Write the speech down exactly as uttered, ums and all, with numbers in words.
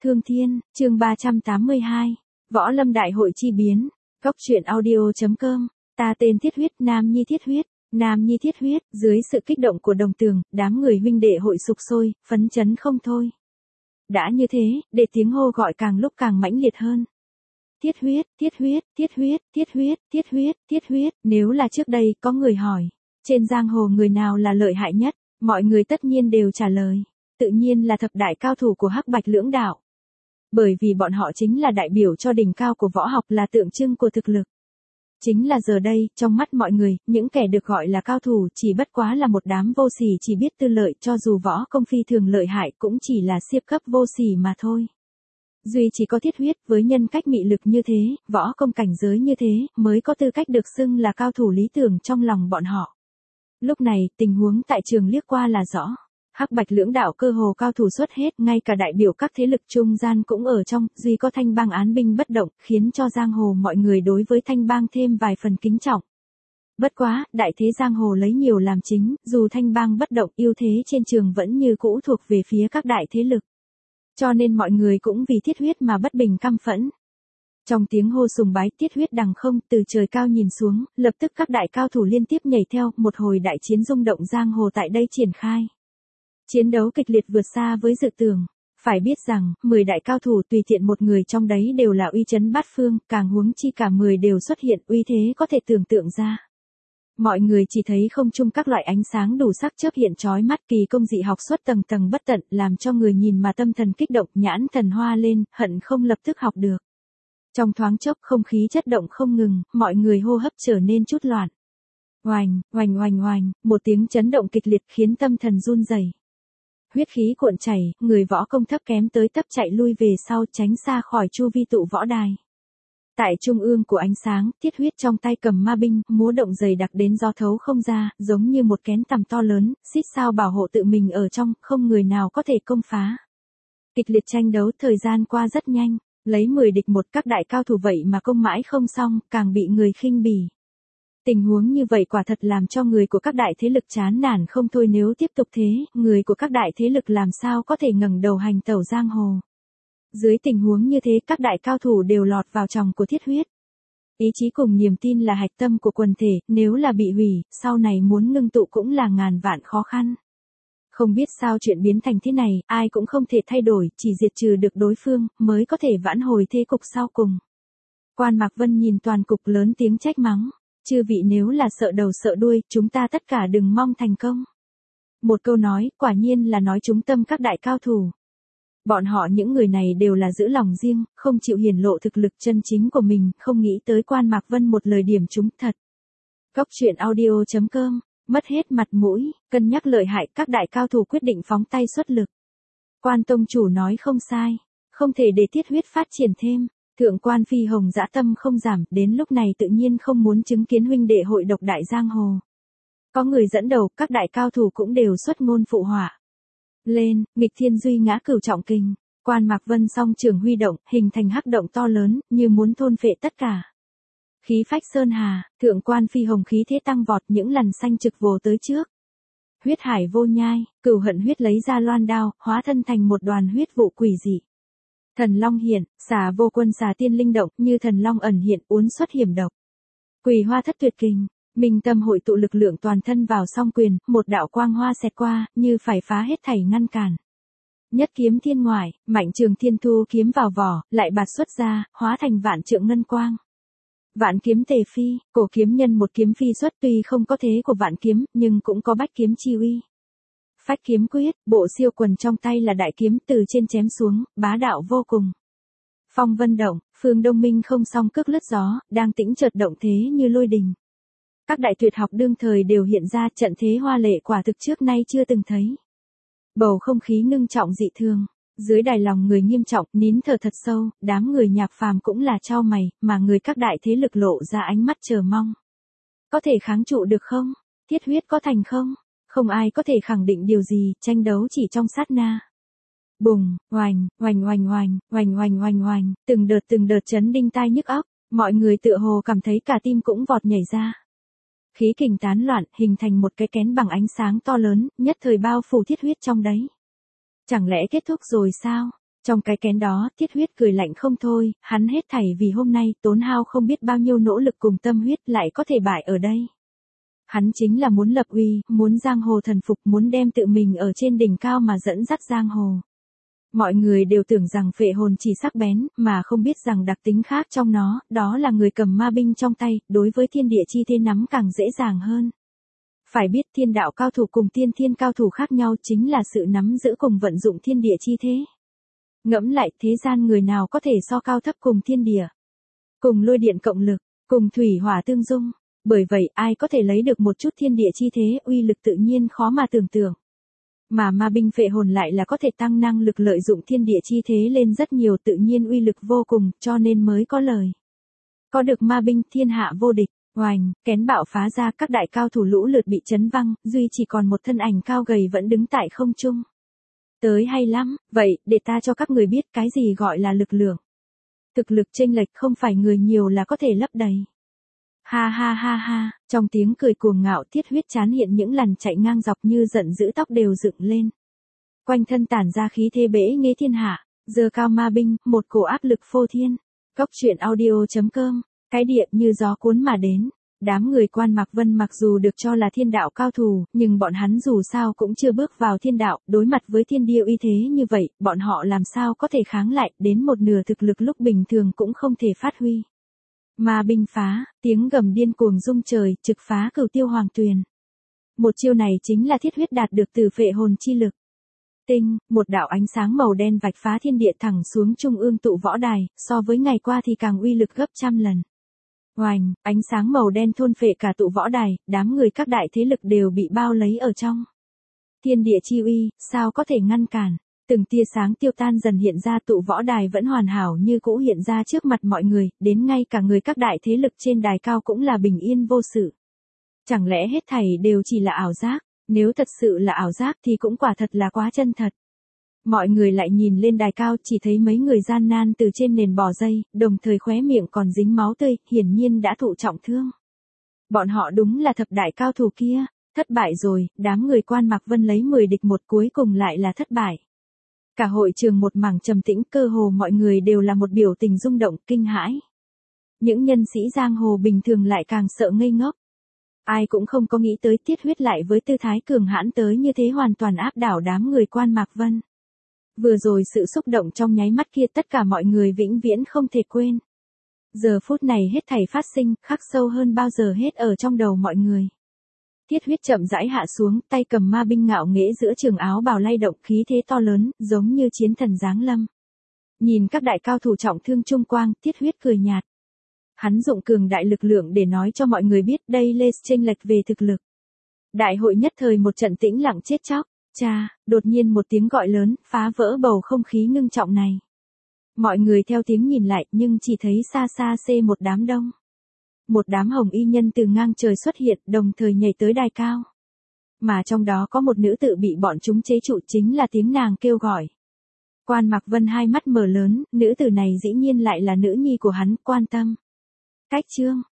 Thương Thiên, chương ba trăm tám mươi hai, Võ Lâm Đại hội chi biến, Cốc truyện audio.com, ta tên Thiết Huyết, Nam Nhi Thiết Huyết, Nam Nhi Thiết Huyết, dưới sự kích động của đồng tường, đám người huynh đệ hội sục sôi, phấn chấn không thôi. Đã như thế, để tiếng hô gọi càng lúc càng mãnh liệt hơn. Thiết Huyết, Thiết Huyết, Thiết Huyết, Thiết Huyết, Thiết Huyết, Thiết Huyết, nếu là trước đây có người hỏi, trên giang hồ người nào là lợi hại nhất, mọi người tất nhiên đều trả lời, tự nhiên là thập đại cao thủ của Hắc Bạch lưỡng đạo. Bởi vì bọn họ chính là đại biểu cho đỉnh cao của võ học, là tượng trưng của thực lực. Chính là giờ đây, trong mắt mọi người, những kẻ được gọi là cao thủ chỉ bất quá là một đám vô sỉ chỉ biết tư lợi, cho dù võ công phi thường lợi hại cũng chỉ là siêu cấp vô sỉ mà thôi. Duy chỉ có Thiết Huyết với nhân cách mị lực như thế, võ công cảnh giới như thế, mới có tư cách được xưng là cao thủ lý tưởng trong lòng bọn họ. Lúc này, tình huống tại trường liếc qua là rõ. Hắc Bạch lưỡng đạo cơ hồ cao thủ xuất hết, ngay cả đại biểu các thế lực trung gian cũng ở trong, duy có Thanh Bang án binh bất động, khiến cho giang hồ mọi người đối với Thanh Bang thêm vài phần kính trọng. Bất quá, đại thế giang hồ lấy nhiều làm chính, dù Thanh Bang bất động, ưu thế trên trường vẫn như cũ thuộc về phía các đại thế lực. Cho nên mọi người cũng vì Thiết Huyết mà bất bình căm phẫn. Trong tiếng hô sùng bái, Thiết Huyết đằng không, từ trời cao nhìn xuống, lập tức các đại cao thủ liên tiếp nhảy theo, một hồi đại chiến rung động giang hồ tại đây triển khai. Chiến đấu kịch liệt vượt xa với dự tưởng. Phải biết rằng, mười đại cao thủ tùy tiện một người trong đấy đều là uy chấn bát phương, càng huống chi cả mười đều xuất hiện, uy thế có thể tưởng tượng ra. Mọi người chỉ thấy không trung các loại ánh sáng đủ sắc chớp hiện chói mắt, kỳ công dị học xuất tầng tầng bất tận, làm cho người nhìn mà tâm thần kích động, nhãn thần hoa lên, hận không lập tức học được. Trong thoáng chốc không khí chất động không ngừng, mọi người hô hấp trở nên chút loạn. Oành, oành oành oành, một tiếng chấn động kịch liệt khiến tâm thần run rẩy. Huyết khí cuộn chảy, người võ công thấp kém tới tấp chạy lui về sau, tránh xa khỏi chu vi tụ võ đài. Tại trung ương của ánh sáng, Thiết Huyết trong tay cầm ma binh, múa động dày đặc đến gió thấu không ra, giống như một kén tằm to lớn, xít sao bảo hộ tự mình ở trong, không người nào có thể công phá. Kịch liệt tranh đấu thời gian qua rất nhanh, lấy mười địch một, các đại cao thủ vậy mà công mãi không xong, càng bị người khinh bỉ. Tình huống như vậy quả thật làm cho người của các đại thế lực chán nản không thôi, nếu tiếp tục thế, người của các đại thế lực làm sao có thể ngẩng đầu hành tẩu giang hồ. Dưới tình huống như thế, các đại cao thủ đều lọt vào chòng của Thiết Huyết. Ý chí cùng niềm tin là hạch tâm của quần thể, nếu là bị hủy, sau này muốn ngưng tụ cũng là ngàn vạn khó khăn. Không biết sao chuyện biến thành thế này, ai cũng không thể thay đổi, chỉ diệt trừ được đối phương, mới có thể vãn hồi thế cục sau cùng. Quan Mạc Vân nhìn toàn cục lớn tiếng trách mắng. Chư vị nếu là sợ đầu sợ đuôi, chúng ta tất cả đừng mong thành công. Một câu nói, quả nhiên là nói trúng tâm các đại cao thủ. Bọn họ những người này đều là giữ lòng riêng, không chịu hiển lộ thực lực chân chính của mình, không nghĩ tới Quan Mạc Vân một lời điểm trúng thật. Cốc truyện audio.com, mất hết mặt mũi, cân nhắc lợi hại, các đại cao thủ quyết định phóng tay xuất lực. Quan tông chủ nói không sai, không thể để Thiết Huyết phát triển thêm. Thượng quan Phi Hồng dã tâm không giảm, đến lúc này tự nhiên không muốn chứng kiến huynh đệ hội độc đại giang hồ. Có người dẫn đầu, các đại cao thủ cũng đều xuất ngôn phụ họa. Lên, nghịch thiên duy ngã cửu trọng kình, Quan Mạc Vân song trường huy động, hình thành hắc động to lớn, như muốn thôn phệ tất cả. Khí phách sơn hà, thượng quan Phi Hồng khí thế tăng vọt, những lần xanh trực vồ tới trước. Huyết hải vô nhai, cửu hận huyết lấy ra loan đao, hóa thân thành một đoàn huyết vụ quỷ dị. Thần Long hiện, xà vô quân xà tiên linh động, như thần long ẩn hiện, uốn xuất hiểm độc. Quỳ hoa thất tuyệt kình, minh tâm hội tụ lực lượng toàn thân vào song quyền, một đạo quang hoa xẹt qua, như phải phá hết thảy ngăn cản. Nhất kiếm thiên ngoại, mạnh trường thiên thu kiếm vào vỏ, lại bạt xuất ra, hóa thành vạn trượng ngân quang. Vạn kiếm tề phi, cổ kiếm nhân một kiếm phi xuất, tuy không có thế của vạn kiếm, nhưng cũng có bách kiếm chi uy. Phách kiếm quyết, bộ siêu quần trong tay là đại kiếm từ trên chém xuống, bá đạo vô cùng. Phong vân động, Phương Đông Minh không song cước lướt gió, đang tĩnh chợt động thế như lôi đình. Các đại tuyệt học đương thời đều hiện ra, trận thế hoa lệ quả thực trước nay chưa từng thấy. Bầu không khí ngưng trọng dị thường, dưới đài lòng người nghiêm trọng, nín thở thật sâu, đám người nhạc phàm cũng là chau mày, mà người các đại thế lực lộ ra ánh mắt chờ mong. Có thể kháng trụ được không? Thiết Huyết có thành không? Không ai có thể khẳng định điều gì, tranh đấu chỉ trong sát na. Bùng, oành, oành oành oành, oành oành oành oành, từng đợt từng đợt chấn đinh tai nhức óc, mọi người tựa hồ cảm thấy cả tim cũng vọt nhảy ra. Khí kình tán loạn, hình thành một cái kén bằng ánh sáng to lớn, nhất thời bao phủ Thiết Huyết trong đấy. Chẳng lẽ kết thúc rồi sao? Trong cái kén đó, Thiết Huyết cười lạnh không thôi, hắn hết thảy vì hôm nay tốn hao không biết bao nhiêu nỗ lực cùng tâm huyết lại có thể bại ở đây. Hắn chính là muốn lập uy, muốn giang hồ thần phục, muốn đem tự mình ở trên đỉnh cao mà dẫn dắt giang hồ. Mọi người đều tưởng rằng phệ hồn chỉ sắc bén, mà không biết rằng đặc tính khác trong nó, đó là người cầm ma binh trong tay, đối với thiên địa chi thế nắm càng dễ dàng hơn. Phải biết thiên đạo cao thủ cùng tiên thiên cao thủ khác nhau chính là sự nắm giữ cùng vận dụng thiên địa chi thế. Ngẫm lại, thế gian người nào có thể so cao thấp cùng thiên địa, cùng lôi điện cộng lực, cùng thủy hỏa tương dung. Bởi vậy, ai có thể lấy được một chút thiên địa chi thế, uy lực tự nhiên khó mà tưởng tượng. Mà ma binh phệ hồn lại là có thể tăng năng lực lợi dụng thiên địa chi thế lên rất nhiều, tự nhiên uy lực vô cùng, cho nên mới có lời. Có được ma binh thiên hạ vô địch, oành, kén bạo phá ra, các đại cao thủ lũ lượt bị chấn văng, duy chỉ còn một thân ảnh cao gầy vẫn đứng tại không trung. Tới hay lắm, vậy, để ta cho các người biết cái gì gọi là lực lượng. Thực lực chênh lệch không phải người nhiều là có thể lấp đầy. Ha ha ha ha, trong tiếng cười cuồng ngạo, Thiết Huyết chán hiện những lằn chạy ngang dọc như giận dữ, tóc đều dựng lên. Quanh thân tản ra khí thế bể nghê thiên hạ, giơ cao ma binh, một cổ áp lực phô thiên. Cốc truyện audio chấm com, cái địa như gió cuốn mà đến. Đám người Quan Mạc Vân mặc dù được cho là thiên đạo cao thủ, nhưng bọn hắn dù sao cũng chưa bước vào thiên đạo, đối mặt với thiên địa uy thế như vậy, bọn họ làm sao có thể kháng lại, đến một nửa thực lực lúc bình thường cũng không thể phát huy. Ma binh phá, tiếng gầm điên cuồng rung trời, trực phá cửu tiêu hoàng tuyền. Một chiêu này chính là Thiết Huyết đạt được từ phệ hồn chi lực. Tinh, một đạo ánh sáng màu đen vạch phá thiên địa thẳng xuống trung ương tụ võ đài, so với ngày qua thì càng uy lực gấp trăm lần. Oành, ánh sáng màu đen thôn phệ cả tụ võ đài, đám người các đại thế lực đều bị bao lấy ở trong. Thiên địa chi uy, sao có thể ngăn cản? Từng tia sáng tiêu tan dần hiện ra, tụ võ đài vẫn hoàn hảo như cũ hiện ra trước mặt mọi người, đến ngay cả người các đại thế lực trên đài cao cũng là bình yên vô sự. Chẳng lẽ hết thảy đều chỉ là ảo giác? Nếu thật sự là ảo giác thì cũng quả thật là quá chân thật. Mọi người lại nhìn lên đài cao, chỉ thấy mấy người gian nan từ trên nền bò dây, đồng thời khóe miệng còn dính máu tươi, hiển nhiên đã thụ trọng thương. Bọn họ đúng là thập đại cao thủ kia, thất bại rồi, đám người Quan Mạc Vân lấy mười địch một cuối cùng lại là thất bại. Cả hội trường một mảng trầm tĩnh, cơ hồ mọi người đều là một biểu tình rung động, kinh hãi. Những nhân sĩ giang hồ bình thường lại càng sợ ngây ngốc. Ai cũng không có nghĩ tới Thiết Huyết lại với tư thái cường hãn tới như thế hoàn toàn áp đảo đám người Quan Mạc Vân. Vừa rồi sự xúc động trong nháy mắt kia tất cả mọi người vĩnh viễn không thể quên. Giờ phút này hết thảy phát sinh, khắc sâu hơn bao giờ hết ở trong đầu mọi người. Thiết Huyết chậm rãi hạ xuống, tay cầm ma binh ngạo nghễ giữa trường áo bào lay động, khí thế to lớn, giống như chiến thần giáng lâm. Nhìn các đại cao thủ trọng thương trung quang, Thiết Huyết cười nhạt. Hắn dụng cường đại lực lượng để nói cho mọi người biết đây là chênh lệch về thực lực. Đại hội nhất thời một trận tĩnh lặng chết chóc. Cha, đột nhiên một tiếng gọi lớn, phá vỡ bầu không khí ngưng trọng này. Mọi người theo tiếng nhìn lại, nhưng chỉ thấy xa xa xê một đám đông. Một đám hồng y nhân từ ngang trời xuất hiện, đồng thời nhảy tới đài cao. Mà trong đó có một nữ tự bị bọn chúng chế trụ, chính là tiếng nàng kêu gọi. Quan Mạc Vân hai mắt mở lớn, nữ tử này dĩ nhiên lại là nữ nhi của hắn, Quan Tâm. Cách chương,